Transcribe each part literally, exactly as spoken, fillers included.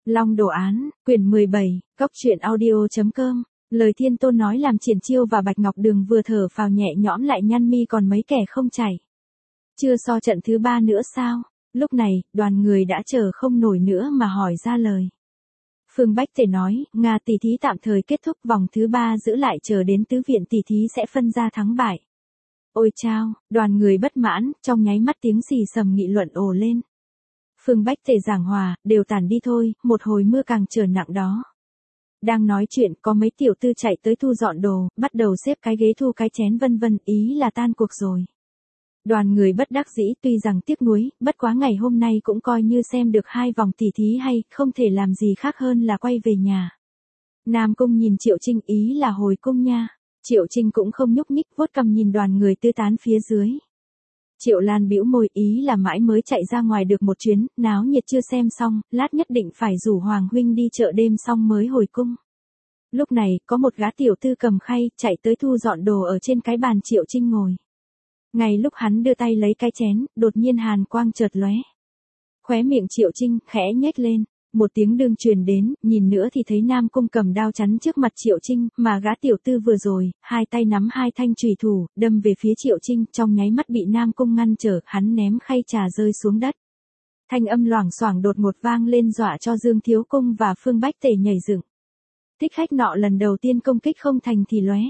Long Đồ Án, quyển mười bảy, góc truyện audio chấm com. Lời Thiên Tôn nói làm Triển Chiêu và Bạch Ngọc Đường vừa thở phào nhẹ nhõm lại nhăn mi còn mấy kẻ không chảy. Chưa so trận thứ ba nữa sao? Lúc này, đoàn người đã chờ không nổi nữa mà hỏi ra lời. Phương Bách Tề nói, Nga tỷ thí tạm thời kết thúc, vòng thứ ba giữ lại chờ đến tứ viện tỷ thí sẽ phân ra thắng bại. Ôi chao, đoàn người bất mãn, trong nháy mắt tiếng xì xầm nghị luận ồ lên. Phương Bách Tề giảng hòa, đều tản đi thôi, một hồi mưa càng trở nặng đó. Đang nói chuyện, có mấy tiểu tư chạy tới thu dọn đồ, bắt đầu xếp cái ghế thu cái chén vân vân, ý là tan cuộc rồi. Đoàn người bất đắc dĩ, tuy rằng tiếc nuối, bất quá ngày hôm nay cũng coi như xem được hai vòng tỷ thí hay, không thể làm gì khác hơn là quay về nhà. Nam Cung nhìn Triệu Trinh, ý là hồi cung nha. Triệu Trinh cũng không nhúc nhích, vuốt cằm nhìn đoàn người tư tán phía dưới. Triệu Lan bĩu môi, ý là mãi mới chạy ra ngoài được một chuyến, náo nhiệt chưa xem xong, lát nhất định phải rủ Hoàng huynh đi chợ đêm xong mới hồi cung. Lúc này, có một gã tiểu tư cầm khay, chạy tới thu dọn đồ ở trên cái bàn Triệu Trinh ngồi. Ngay lúc hắn đưa tay lấy cái chén, đột nhiên hàn quang chợt lóe. Khóe miệng Triệu Trinh khẽ nhếch lên, một tiếng đương truyền đến, nhìn nữa thì thấy Nam Cung cầm đao chắn trước mặt Triệu Trinh, mà gã tiểu tư vừa rồi, hai tay nắm hai thanh chùy thủ, đâm về phía Triệu Trinh, trong nháy mắt bị Nam Cung ngăn trở, hắn ném khay trà rơi xuống đất. Thanh âm loảng xoảng đột ngột vang lên dọa cho Dương Thiếu Cung và Phương Bách Tề nhảy dựng. Thích khách nọ lần đầu tiên công kích không thành thì lóe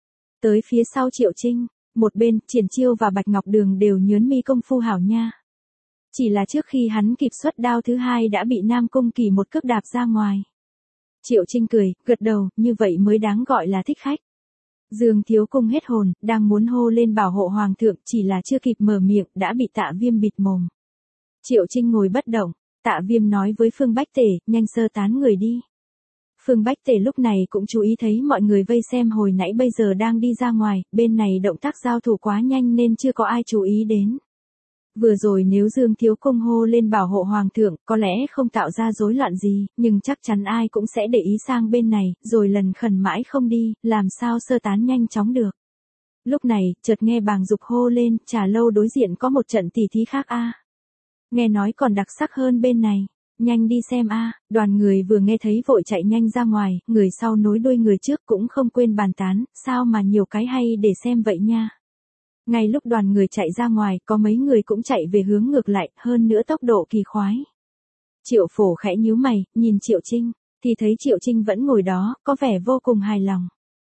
tới phía sau Triệu Trinh, một bên, Triển Chiêu và Bạch Ngọc Đường đều nhớn mi công phu hảo nha. Chỉ là trước khi hắn kịp xuất đao thứ hai đã bị Nam Cung Kỳ một cước đạp ra ngoài. Triệu Trinh cười, gật đầu, như vậy mới đáng gọi là thích khách. Dương Thiếu Cung hết hồn, đang muốn hô lên bảo hộ Hoàng thượng, chỉ là chưa kịp mở miệng, đã bị Tạ Viêm bịt mồm. Triệu Trinh ngồi bất động, Tạ Viêm nói với Phương Bách Tề, nhanh sơ tán người đi. Phương Bách Tề lúc này cũng chú ý thấy mọi người vây xem hồi nãy bây giờ đang đi ra ngoài, bên này động tác giao thủ quá nhanh nên chưa có ai chú ý đến. Vừa rồi nếu Dương Thiếu Cung hô lên bảo hộ Hoàng thượng, có lẽ không tạo ra rối loạn gì, nhưng chắc chắn ai cũng sẽ để ý sang bên này, rồi lần khẩn mãi không đi, làm sao sơ tán nhanh chóng được. Lúc này, chợt nghe Bàng Dục hô lên, Trà Lâu đối diện có một trận tỷ thí khác a. Nghe nói còn đặc sắc hơn bên này, nhanh đi xem a. Đoàn người vừa nghe thấy vội chạy nhanh ra ngoài, người sau nối đuôi người trước cũng không quên bàn tán, sao mà nhiều cái hay để xem vậy nha. Ngay lúc đoàn người chạy ra ngoài, có mấy người cũng chạy về hướng ngược lại, hơn nữa tốc độ kỳ khoái. Triệu Phổ khẽ nhíu mày, nhìn Triệu Trinh, thì thấy Triệu Trinh vẫn ngồi đó, có vẻ vô cùng hài lòng.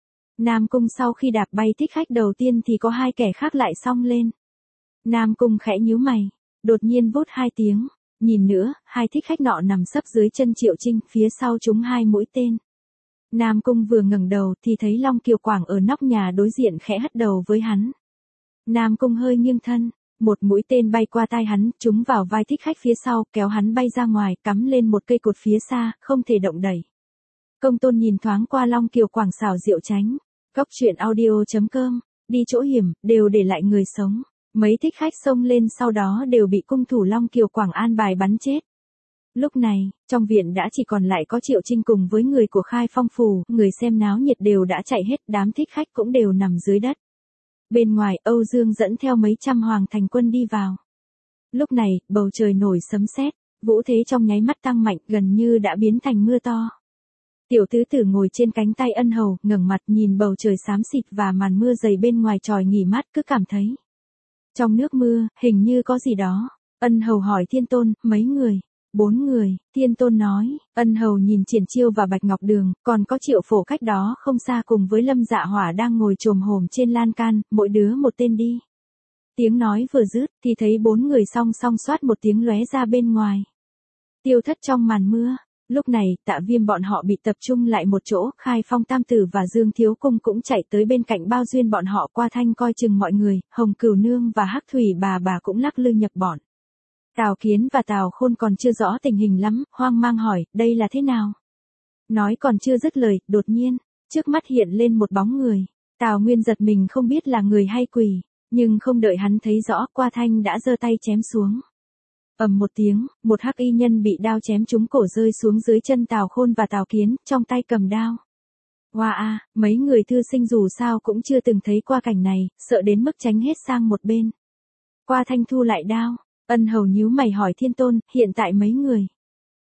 Nam Cung sau khi đạp bay thích khách đầu tiên thì có hai kẻ khác lại xông lên. Nam Cung khẽ nhíu mày, đột nhiên vút hai tiếng, nhìn nữa, hai thích khách nọ nằm sấp dưới chân Triệu Trinh, phía sau chúng hai mũi tên. Nam Cung vừa ngẩng đầu thì thấy Long Kiều Quảng ở nóc nhà đối diện khẽ hất đầu với hắn. Nam Cung hơi nghiêng thân, một mũi tên bay qua tai hắn, trúng vào vai thích khách phía sau, kéo hắn bay ra ngoài, cắm lên một cây cột phía xa, không thể động đẩy. Công Tôn nhìn thoáng qua Long Kiều Quảng xảo diệu tránh. Góc truyện audio chấm com, đi chỗ hiểm, đều để lại người sống. Mấy thích khách xông lên sau đó đều bị cung thủ Long Kiều Quảng an bài bắn chết. Lúc này, trong viện đã chỉ còn lại có Triệu Trinh cùng với người của Khai Phong Phủ, người xem náo nhiệt đều đã chạy hết, đám thích khách cũng đều nằm dưới đất. Bên ngoài, Âu Dương dẫn theo mấy trăm hoàng thành quân đi vào. Lúc này, bầu trời nổi sấm sét, vũ thế trong nháy mắt tăng mạnh, gần như đã biến thành mưa to. Tiểu tứ tử ngồi trên cánh tay Ân Hầu, ngẩng mặt nhìn bầu trời xám xịt và màn mưa dày bên ngoài tròi nghỉ mát, cứ cảm thấy trong nước mưa, hình như có gì đó. Ân Hầu hỏi Thiên Tôn, mấy người? Bốn người, Thiên Tôn nói. Ân Hầu nhìn Triển Chiêu và Bạch Ngọc Đường, còn có Triệu Phổ cách đó không xa cùng với Lâm Dạ Hỏa đang ngồi chồm hổm trên lan can, mỗi đứa một tên đi. Tiếng nói vừa dứt, thì thấy bốn người song song xoát một tiếng lóe ra bên ngoài. Tiêu thất trong màn mưa. Lúc này, Tạ Viêm bọn họ bị tập trung lại một chỗ, Khai Phong Tam Tử và Dương Thiếu Cung cũng chạy tới bên cạnh bao duyên bọn họ qua thanh coi chừng mọi người, Hồng Cửu Nương và Hắc Thủy bà bà cũng lắc lư nhập bọn. Tào Kiến và Tào Khôn còn chưa rõ tình hình lắm, hoang mang hỏi, đây là thế nào? Nói còn chưa dứt lời, đột nhiên, trước mắt hiện lên một bóng người. Tào Nguyên giật mình không biết là người hay quỷ, nhưng không đợi hắn thấy rõ, qua thanh đã giơ tay chém xuống. Ầm một tiếng, một hắc y nhân bị đao chém trúng cổ rơi xuống dưới chân Tào Khôn và Tào Kiến, trong tay cầm đao. Hoa a, mấy người thư sinh dù sao cũng chưa từng thấy qua cảnh này, sợ đến mức tránh hết sang một bên. Qua thanh thu lại đao, Ân Hầu nhíu mày hỏi Thiên Tôn, hiện tại mấy người?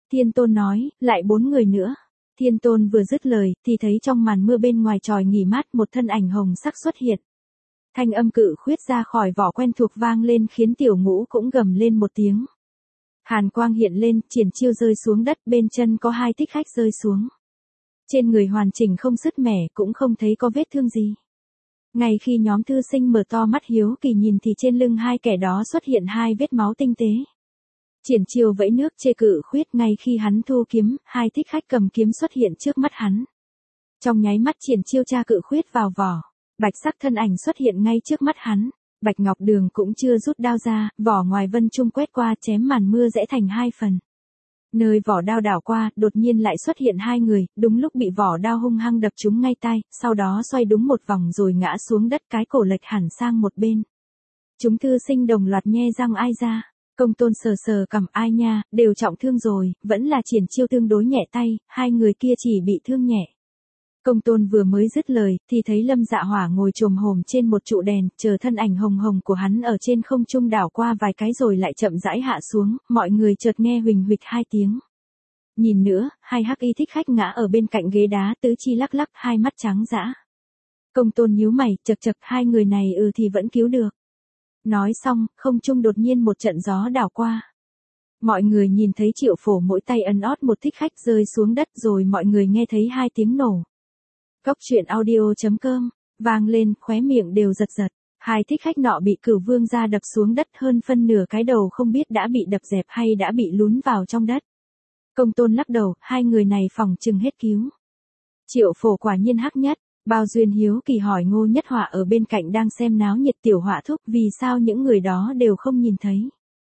Thiên Tôn nói, lại bốn người nữa. Thiên Tôn vừa dứt lời, thì thấy trong màn mưa bên ngoài tròi nghỉ mát một thân ảnh hồng sắc xuất hiện. Thanh âm cự khuyết ra khỏi vỏ quen thuộc vang lên khiến tiểu ngũ cũng gầm lên một tiếng. Hàn quang hiện lên, triển chiêu rơi xuống đất, bên chân có hai thích khách rơi xuống. Trên người hoàn chỉnh không sứt mẻ, cũng không thấy có vết thương gì. Ngay khi nhóm thư sinh mở to mắt hiếu kỳ nhìn thì trên lưng hai kẻ đó xuất hiện hai vết máu tinh tế. Triển chiêu vẫy nước chê cự khuyết, ngay khi hắn thu kiếm, hai thích khách cầm kiếm xuất hiện trước mắt hắn. Trong nháy mắt triển chiêu tra cự khuyết vào vỏ. Bạch sắc thân ảnh xuất hiện ngay trước mắt hắn. Bạch Ngọc Đường cũng chưa rút đao ra, vỏ ngoài vân trung quét qua chém màn mưa rẽ thành hai phần. Nơi vỏ đao đảo qua, đột nhiên lại xuất hiện hai người, đúng lúc bị vỏ đao hung hăng đập trúng ngay tay, sau đó xoay đúng một vòng rồi ngã xuống đất, cái cổ lệch hẳn sang một bên. Chúng thư sinh đồng loạt nhe răng ai ra. Công Tôn sờ sờ cằm, ai nha, đều trọng thương rồi, vẫn là triển chiêu tương đối nhẹ tay, hai người kia chỉ bị thương nhẹ. Công Tôn vừa mới dứt lời, thì thấy Lâm Dạ Hỏa ngồi chồm hổm trên một trụ đèn, chờ thân ảnh hồng hồng của hắn ở trên không trung đảo qua vài cái rồi lại chậm rãi hạ xuống, mọi người chợt nghe huỳnh huỵch hai tiếng. Nhìn nữa, hai hắc y thích khách ngã ở bên cạnh ghế đá, tứ chi lắc lắc, hai mắt trắng dã. Công Tôn nhíu mày, chật chật, hai người này ừ thì vẫn cứu được. Nói xong, không trung đột nhiên một trận gió đảo qua. Mọi người nhìn thấy Triệu Phổ mỗi tay ấn ót một thích khách rơi xuống đất, rồi mọi người nghe thấy hai tiếng nổ. Cốc truyện audio chấm com, vang lên, khóe miệng đều giật giật. Hai thích khách nọ bị Cửu Vương gia đập xuống đất, hơn phân nửa cái đầu không biết đã bị đập dẹp hay đã bị lún vào trong đất. Công Tôn lắc đầu, hai người này phỏng chừng hết cứu. Triệu Phổ quả nhiên hắc nhất. Bao Duyên hiếu kỳ hỏi Ngô Nhất Họa ở bên cạnh đang xem náo nhiệt, tiểu Họa thúc, vì sao những người đó đều không nhìn thấy.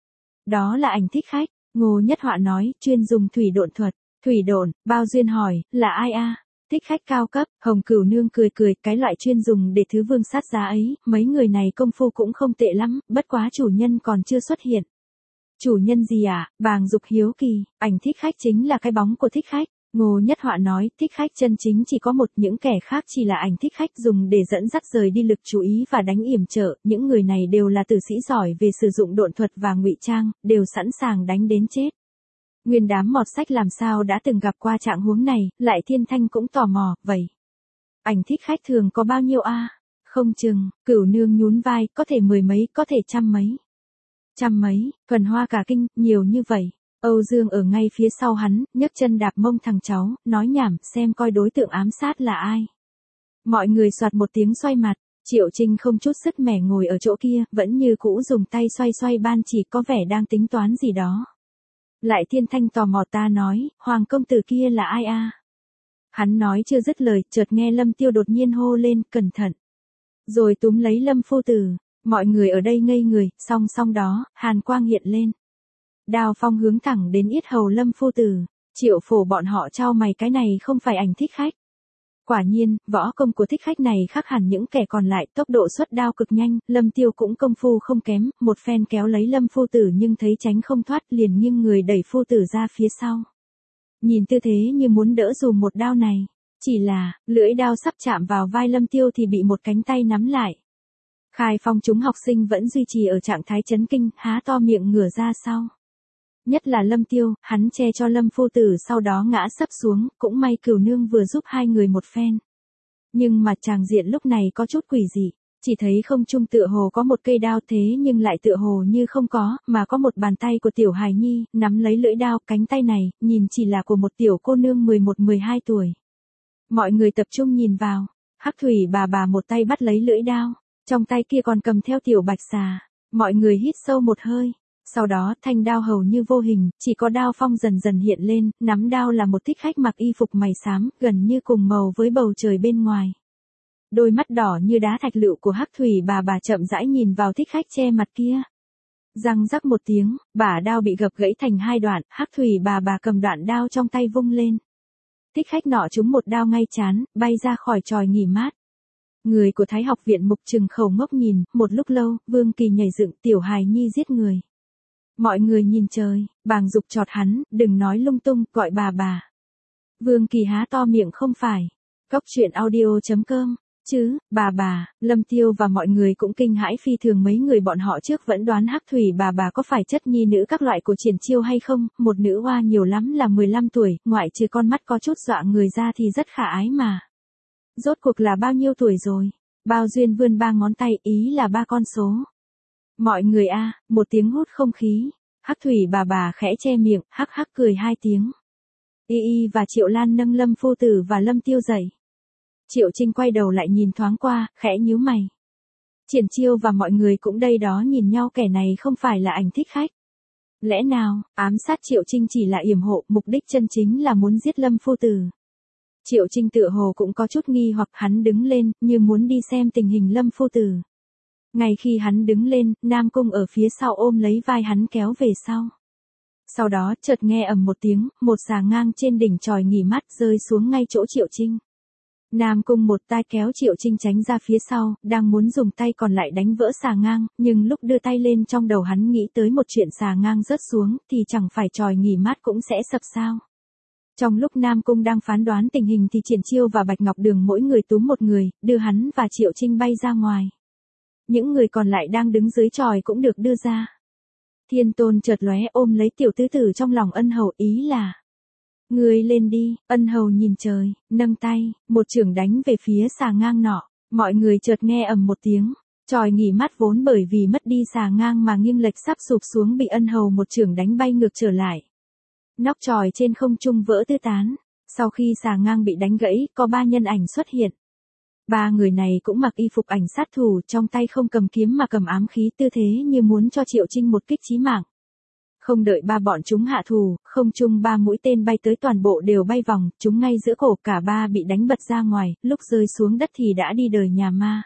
Đó là ảnh thích khách, Ngô Nhất Họa nói, chuyên dùng thủy độn thuật. Thủy độn, Bao Duyên hỏi, là ai a? À? Thích khách cao cấp, Hồng Cửu Nương cười cười, cái loại chuyên dùng để thứ vương sát giá ấy, mấy người này công phu cũng không tệ lắm, bất quá chủ nhân còn chưa xuất hiện. Chủ nhân gì à? Bàng Dục hiếu kỳ, ảnh thích khách chính là cái bóng của thích khách. Ngô Nhất Họa nói, thích khách chân chính chỉ có một, những kẻ khác chỉ là ảnh thích khách dùng để dẫn dắt rời đi lực chú ý và đánh yểm trợ, những người này đều là tử sĩ giỏi về sử dụng độn thuật và ngụy trang, đều sẵn sàng đánh đến chết. Nguyên đám mọt sách làm sao đã từng gặp qua trạng huống này, lại Thiên Thanh cũng tò mò, vậy. Ảnh thích khách thường có bao nhiêu a? À? Không chừng, Cửu Nương nhún vai, có thể mười mấy, có thể trăm mấy. Trăm mấy, Thuần Hoa cả kinh, nhiều như vậy. Âu Dương ở ngay phía sau hắn, nhấc chân đạp mông thằng cháu, nói nhảm, xem coi đối tượng ám sát là ai. Mọi người soạt một tiếng xoay mặt, Triệu Trinh không chút sứt mẻ ngồi ở chỗ kia, vẫn như cũ dùng tay xoay xoay ban chỉ, có vẻ đang tính toán gì đó. Lại Thiên Thanh tò mò, ta nói, Hoàng công tử kia là ai a? À? Hắn nói chưa dứt lời, chợt nghe Lâm Tiêu đột nhiên hô lên, cẩn thận. Rồi túm lấy Lâm phu tử, mọi người ở đây ngây người, song song đó, hàn quang hiện lên. Đao phong hướng thẳng đến yết hầu Lâm phu tử. Triệu Phổ bọn họ chau mày, cái này không phải ảnh thích khách. Quả nhiên, võ công của thích khách này khác hẳn những kẻ còn lại, tốc độ xuất đao cực nhanh, Lâm Tiêu cũng công phu không kém, một phen kéo lấy Lâm phu tử nhưng thấy tránh không thoát, liền nghiêng người đẩy phu tử ra phía sau. Nhìn tư thế như muốn đỡ dùm một đao này, chỉ là, lưỡi đao sắp chạm vào vai Lâm Tiêu thì bị một cánh tay nắm lại. Khai Phong chúng học sinh vẫn duy trì ở trạng thái chấn kinh, há to miệng ngửa ra sau. Nhất là Lâm Tiêu, hắn che cho Lâm phu tử sau đó ngã sấp xuống, cũng may Cửu Nương vừa giúp hai người một phen. Nhưng mà tràng diện lúc này có chút quỷ dị, chỉ thấy không trung tựa hồ có một cây đao, thế nhưng lại tựa hồ như không có, mà có một bàn tay của tiểu hài nhi, nắm lấy lưỡi đao, cánh tay này, nhìn chỉ là của một tiểu cô nương mười một mười hai tuổi. Mọi người tập trung nhìn vào, Hắc Thủy bà bà một tay bắt lấy lưỡi đao, trong tay kia còn cầm theo tiểu bạch xà, mọi người hít sâu một hơi. Sau đó, thanh đao hầu như vô hình, chỉ có đao phong dần dần hiện lên, nắm đao là một thích khách mặc y phục mày xám, gần như cùng màu với bầu trời bên ngoài. Đôi mắt đỏ như đá thạch lựu của Hắc Thủy bà bà chậm rãi nhìn vào thích khách che mặt kia. Răng rắc một tiếng, bả đao bị gập gãy thành hai đoạn, Hắc Thủy bà bà cầm đoạn đao trong tay vung lên. Thích khách nọ trúng một đao ngay trán, bay ra khỏi chòi nghỉ mát. Người của Thái học viện mục trừng khẩu ngốc nhìn, một lúc lâu, Vương Kỳ nhảy dựng, tiểu hài nhi giết người. Mọi người nhìn trời, Bàng Dục chọt hắn, đừng nói lung tung, gọi bà bà. Vương Kỳ há to miệng, không phải. Cốc truyện audio chấm com chứ, bà bà, Lâm Tiêu và mọi người cũng kinh hãi phi thường, mấy người bọn họ trước vẫn đoán Hắc Thủy bà bà có phải chất nhi nữ các loại của Triển Chiêu hay không, một nữ hoa nhiều lắm là mười lăm tuổi, ngoại trừ con mắt có chút dọa người ra thì rất khả ái mà. Rốt cuộc là bao nhiêu tuổi rồi? Bao Duyên vươn ba ngón tay, ý là ba con số. Mọi người a, một tiếng hút không khí. Hắc Thủy bà bà khẽ che miệng, hắc hắc cười hai tiếng. Y Y và Triệu Lan nâng Lâm phu tử và Lâm Tiêu dậy. Triệu Trinh quay đầu lại nhìn thoáng qua, khẽ nhíu mày. Triển Chiêu và mọi người cũng đây đó nhìn nhau, kẻ này không phải là ảnh thích khách. Lẽ nào, ám sát Triệu Trinh chỉ là yểm hộ, mục đích chân chính là muốn giết Lâm phu tử. Triệu Trinh tựa hồ cũng có chút nghi hoặc, hắn đứng lên, như muốn đi xem tình hình Lâm phu tử. Ngay khi hắn đứng lên, Nam Cung ở phía sau ôm lấy vai hắn kéo về sau. Sau đó, chợt nghe ầm một tiếng, một xà ngang trên đỉnh chòi nghỉ mát rơi xuống ngay chỗ Triệu Trinh. Nam Cung một tay kéo Triệu Trinh tránh ra phía sau, đang muốn dùng tay còn lại đánh vỡ xà ngang, nhưng lúc đưa tay lên trong đầu hắn nghĩ tới một chuyện, xà ngang rớt xuống, thì chẳng phải chòi nghỉ mát cũng sẽ sập sao. Trong lúc Nam Cung đang phán đoán tình hình thì Triển Chiêu và Bạch Ngọc Đường mỗi người túm một người, đưa hắn và Triệu Trinh bay ra ngoài. Những người còn lại đang đứng dưới chòi cũng được đưa ra. Thiên Tôn chợt lóe ôm lấy tiểu tứ tử trong lòng Ân Hầu, ý là: người lên đi. Ân Hầu nhìn trời, nâng tay, một chưởng đánh về phía xà ngang nọ. Mọi người chợt nghe ầm một tiếng, chòi nghỉ mát vốn bởi vì mất đi xà ngang mà nghiêng lệch sắp sụp xuống, bị Ân Hầu một chưởng đánh bay ngược trở lại. Nóc chòi trên không trung vỡ tứ tán. Sau khi xà ngang bị đánh gãy, có ba nhân ảnh xuất hiện. Ba người này cũng mặc y phục ảnh sát thủ, trong tay không cầm kiếm mà cầm ám khí, tư thế như muốn cho Triệu Trinh một kích chí mạng. Không đợi ba bọn chúng hạ thủ, không trung ba mũi tên bay tới, toàn bộ đều bay vòng, chúng ngay giữa cổ, cả ba bị đánh bật ra ngoài, lúc rơi xuống đất thì đã đi đời nhà ma.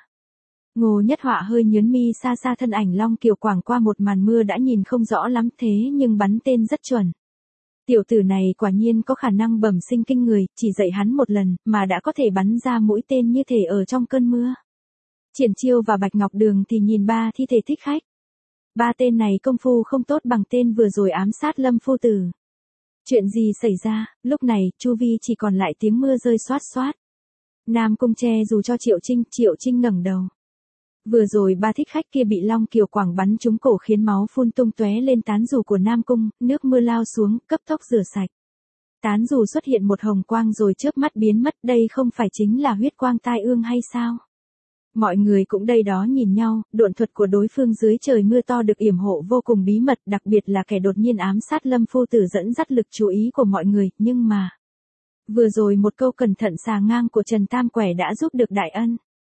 Ngô Nhất Họa hơi nhớn mi, xa xa thân ảnh Long Kiều quảng qua một màn mưa đã nhìn không rõ lắm, thế nhưng bắn tên rất chuẩn. Tiểu tử này quả nhiên có khả năng bẩm sinh kinh người, chỉ dạy hắn một lần, mà đã có thể bắn ra mũi tên như thể ở trong cơn mưa. Triển Chiêu và Bạch Ngọc Đường thì nhìn ba thi thể thích khách. Ba tên này công phu không tốt bằng tên vừa rồi ám sát Lâm phu tử. Chuyện gì xảy ra? Lúc này, chu vi chỉ còn lại tiếng mưa rơi xoát xoát. Nam Cung che dù cho Triệu Trinh, Triệu Trinh ngẩng đầu. Vừa rồi ba thích khách kia bị Long Kiều quảng bắn trúng cổ khiến máu phun tung tóe lên tán dù của Nam Cung, nước mưa lao xuống, cấp tốc rửa sạch. Tán dù xuất hiện một hồng quang rồi chớp mắt biến mất, đây không phải chính là huyết quang tai ương hay sao? Mọi người cũng đây đó nhìn nhau, độn thuật của đối phương dưới trời mưa to được yểm hộ vô cùng bí mật, đặc biệt là kẻ đột nhiên ám sát Lâm phu tử dẫn dắt lực chú ý của mọi người, nhưng mà vừa rồi một câu cẩn thận xà ngang của Trần Tam Quẻ đã giúp được đại ân.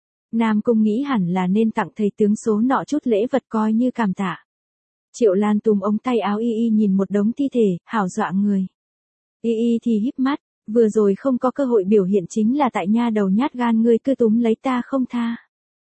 Nam Cung nghĩ hẳn là nên tặng thầy tướng số nọ chút lễ vật coi như cảm tạ. Triệu Lan túm ống tay áo Y Y nhìn một đống thi thể, hảo dọa người. Y Y thì híp mắt, vừa rồi không có cơ hội biểu hiện chính là tại nha đầu nhát gan, ngươi cứ túm lấy ta không tha.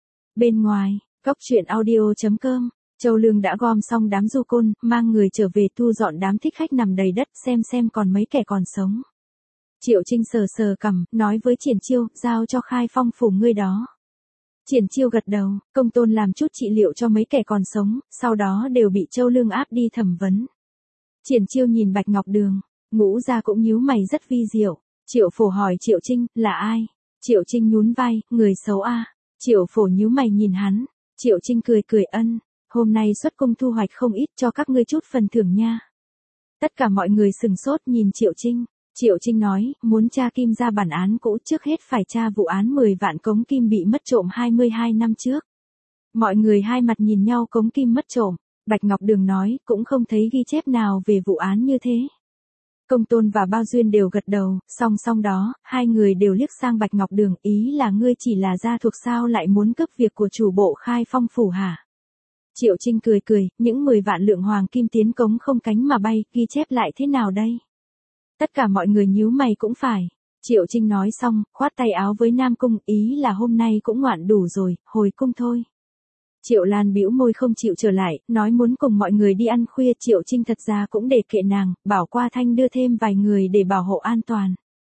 Bên ngoài, Cóc Truyện Audio chấm com, Châu Lương đã gom xong đám du côn, mang người trở về thu dọn đám thích khách nằm đầy đất, xem xem còn mấy kẻ còn sống. Triệu Trinh sờ sờ cằm, nói với Triển Chiêu, giao cho Khai Phong phủ ngươi đó. Triển Chiêu gật đầu, công tôn làm chút trị liệu cho mấy kẻ còn sống, sau đó đều bị Châu Lương áp đi thẩm vấn. Triển Chiêu nhìn Bạch Ngọc Đường, Ngũ Gia cũng nhíu mày rất vi diệu. Triệu Phổ hỏi Triệu Trinh, là ai? Triệu Trinh nhún vai, người xấu a. Triệu Phổ nhíu mày nhìn hắn. Triệu Trinh cười cười, ân, hôm nay xuất cung thu hoạch không ít, cho các ngươi chút phần thưởng nha. Tất cả mọi người sừng sốt nhìn Triệu Trinh. Triệu Trinh nói, muốn tra kim ra bản án cũ, trước hết phải tra vụ án mười vạn cống kim bị mất trộm hai mươi hai năm trước. Mọi người hai mặt nhìn nhau, cống kim mất trộm. Bạch Ngọc Đường nói, cũng không thấy ghi chép nào về vụ án như thế. Công tôn và Bao Duyên đều gật đầu, song song đó, hai người đều liếc sang Bạch Ngọc Đường, ý là ngươi chỉ là gia thuộc sao lại muốn cướp việc của chủ bộ Khai Phong phủ hả? Triệu Trinh cười cười, những mười vạn lượng hoàng kim tiến cống không cánh mà bay, ghi chép lại thế nào đây? Tất cả mọi người nhíu mày cũng phải. Triệu Trinh nói xong, khoát tay áo với Nam Cung, ý là hôm nay cũng ngoạn đủ rồi, hồi cung thôi. Triệu Lan bĩu môi không chịu trở lại, nói muốn cùng mọi người đi ăn khuya. Triệu Trinh thật ra cũng để kệ nàng, bảo qua thanh đưa thêm vài người để bảo hộ an toàn.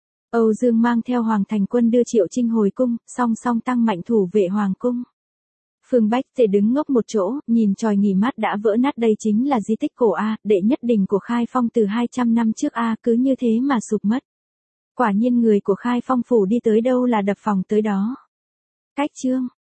Âu Dương mang theo Hoàng Thành Quân đưa Triệu Trinh hồi cung, song song tăng mạnh thủ vệ Hoàng cung. Phương Bách Tề đứng ngốc một chỗ, nhìn chòi nghỉ mát đã vỡ nát, đây chính là di tích cổ A, đệ nhất đỉnh của Khai Phong từ hai trăm năm trước A, cứ như thế mà sụp mất. Quả nhiên người của Khai Phong phủ đi tới đâu là đập phòng tới đó. Cách chương